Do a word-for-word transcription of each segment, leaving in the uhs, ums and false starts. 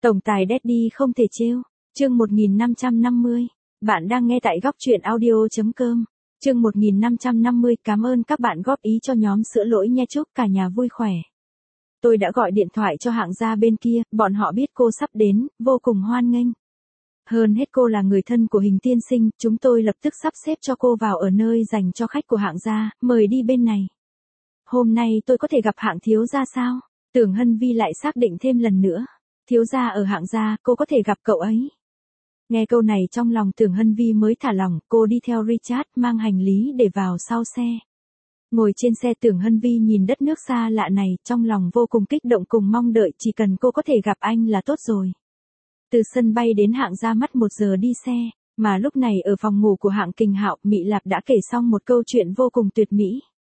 Tổng tài Daddy không thể trêu. Chương một nghìn năm trăm năm mươi. Bạn đang nghe tại góc truyện audio chấm com. Chương một nghìn năm trăm năm mươi. Cảm ơn các bạn góp ý cho nhóm sữa lỗi nha, chúc cả nhà vui khỏe. Tôi đã gọi điện thoại cho hạng gia bên kia, bọn họ biết cô sắp đến, vô cùng hoan nghênh. Hơn hết cô là người thân của Hình tiên sinh, chúng tôi lập tức sắp xếp cho cô vào ở nơi dành cho khách của hạng gia, mời đi bên này. Hôm nay tôi có thể gặp hạng thiếu gia sao? Tưởng Hân Vi lại xác định thêm lần nữa. Thiếu gia ở hạng gia, cô có thể gặp cậu ấy. Nghe câu này trong lòng Tưởng Hân Vi mới thả lỏng, cô đi theo Richard mang hành lý để vào sau xe. Ngồi trên xe Tưởng Hân Vi nhìn đất nước xa lạ này, trong lòng vô cùng kích động cùng mong đợi, chỉ cần cô có thể gặp anh là tốt rồi. Từ sân bay đến hạng gia mất một giờ đi xe, mà lúc này ở phòng ngủ của hạng Kình Hạo, Mị Lạp đã kể xong một câu chuyện vô cùng tuyệt mỹ.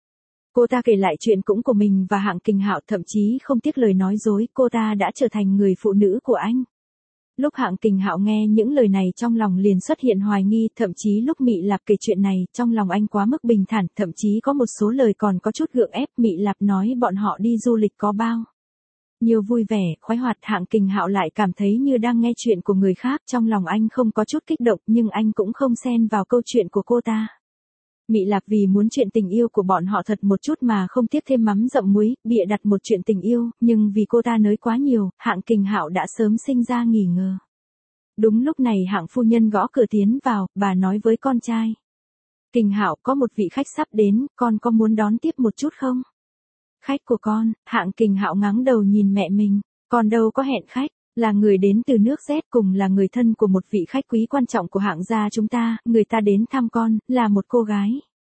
Cô ta kể lại chuyện cũng của mình và hạng Kình Hạo, thậm chí không tiếc lời nói dối, cô ta đã trở thành người phụ nữ của anh. Lúc hạng Kình Hạo nghe những lời này trong lòng liền xuất hiện hoài nghi, thậm chí lúc Mị Lạp kể chuyện này, trong lòng anh quá mức bình thản, thậm chí có một số lời còn có chút gượng ép. Mị Lạp nói bọn họ đi du lịch có bao nhiều vui vẻ, khoái hoạt, hạng Kình Hạo lại cảm thấy như đang nghe chuyện của người khác, trong lòng anh không có chút kích động, nhưng anh cũng không xen vào câu chuyện của cô ta. Mị Lạp vì muốn chuyện tình yêu của bọn họ thật một chút mà không tiếc thêm mắm dặm muối, bịa đặt một chuyện tình yêu, nhưng vì cô ta nói quá nhiều, hạng Kình Hạo đã sớm sinh ra nghi ngờ. Đúng lúc này hạng phu nhân gõ cửa tiến vào, bà nói với con trai. Kình Hạo, có một vị khách sắp đến, con có muốn đón tiếp một chút không? Khách của con? Hạng Kình Hạo ngáng đầu nhìn mẹ mình, con đâu có hẹn khách. Là người đến từ nước Z, cùng là người thân của một vị khách quý quan trọng của hạng gia chúng ta, người ta đến thăm con, là một cô gái.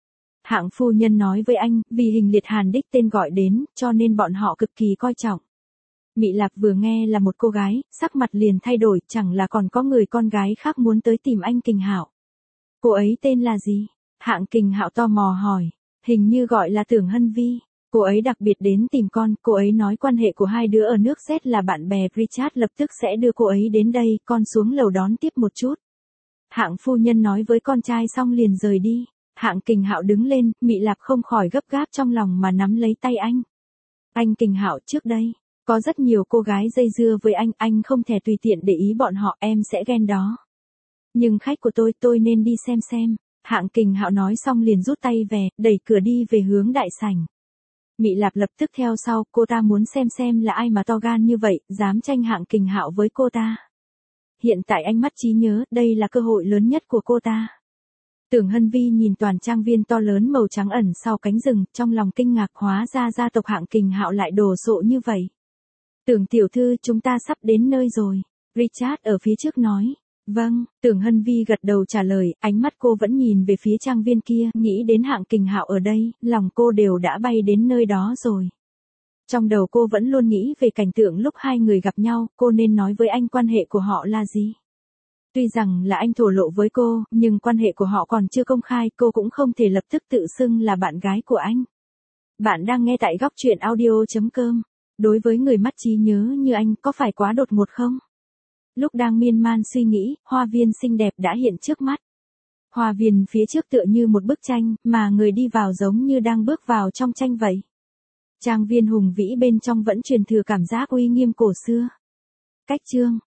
Hạng phu nhân nói với anh, vì Hình Liệt Hàn đích tên gọi đến, cho nên bọn họ cực kỳ coi trọng. Mị Lạp vừa nghe là một cô gái, sắc mặt liền thay đổi, chẳng là còn có người con gái khác muốn tới tìm anh Kình Hạo. Cô ấy tên là gì? Hạng Kình Hạo tò mò hỏi, hình như gọi là Tưởng Hân Vi. Cô ấy đặc biệt đến tìm con, cô ấy nói quan hệ của hai đứa ở nước Z là bạn bè, Richard lập tức sẽ đưa cô ấy đến đây, con xuống lầu đón tiếp một chút. Hạng phu nhân nói với con trai xong liền rời đi. Hạng Kình Hạo đứng lên, Mị Lạp không khỏi gấp gáp trong lòng mà nắm lấy tay anh. Anh Kình Hạo, trước đây, có rất nhiều cô gái dây dưa với anh, anh không thể tùy tiện để ý bọn họ, em sẽ ghen đó. Nhưng khách của tôi, tôi nên đi xem xem. Hạng Kình Hạo nói xong liền rút tay về, đẩy cửa đi về hướng đại sảnh. Mị Lạp lập tức theo sau, cô ta muốn xem xem là ai mà to gan như vậy, dám tranh hạng Kình Hạo với cô ta. Hiện tại anh mắt trí nhớ, đây là cơ hội lớn nhất của cô ta. Tưởng Hân Vi nhìn toàn trang viên to lớn màu trắng ẩn sau cánh rừng, trong lòng kinh ngạc, hóa ra gia tộc hạng Kình Hạo lại đồ sộ như vậy. Tưởng tiểu thư, chúng ta sắp đến nơi rồi. Richard ở phía trước nói. Vâng, Tưởng Hân Vi gật đầu trả lời, ánh mắt cô vẫn nhìn về phía trang viên kia, nghĩ đến hạng Kình Hạo ở đây, lòng cô đều đã bay đến nơi đó rồi. Trong đầu cô vẫn luôn nghĩ về cảnh tượng lúc hai người gặp nhau, cô nên nói với anh quan hệ của họ là gì. Tuy rằng là anh thổ lộ với cô, nhưng quan hệ của họ còn chưa công khai, cô cũng không thể lập tức tự xưng là bạn gái của anh. Bạn đang nghe tại góc truyện audio chấm com. Đối với người mắt trí nhớ như anh, có phải quá đột ngột không? Lúc đang miên man suy nghĩ, hoa viên xinh đẹp đã hiện trước mắt. Hoa viên phía trước tựa như một bức tranh, mà người đi vào giống như đang bước vào trong tranh vậy. Trang viên hùng vĩ bên trong vẫn truyền thừa cảm giác uy nghiêm cổ xưa. Cách chương,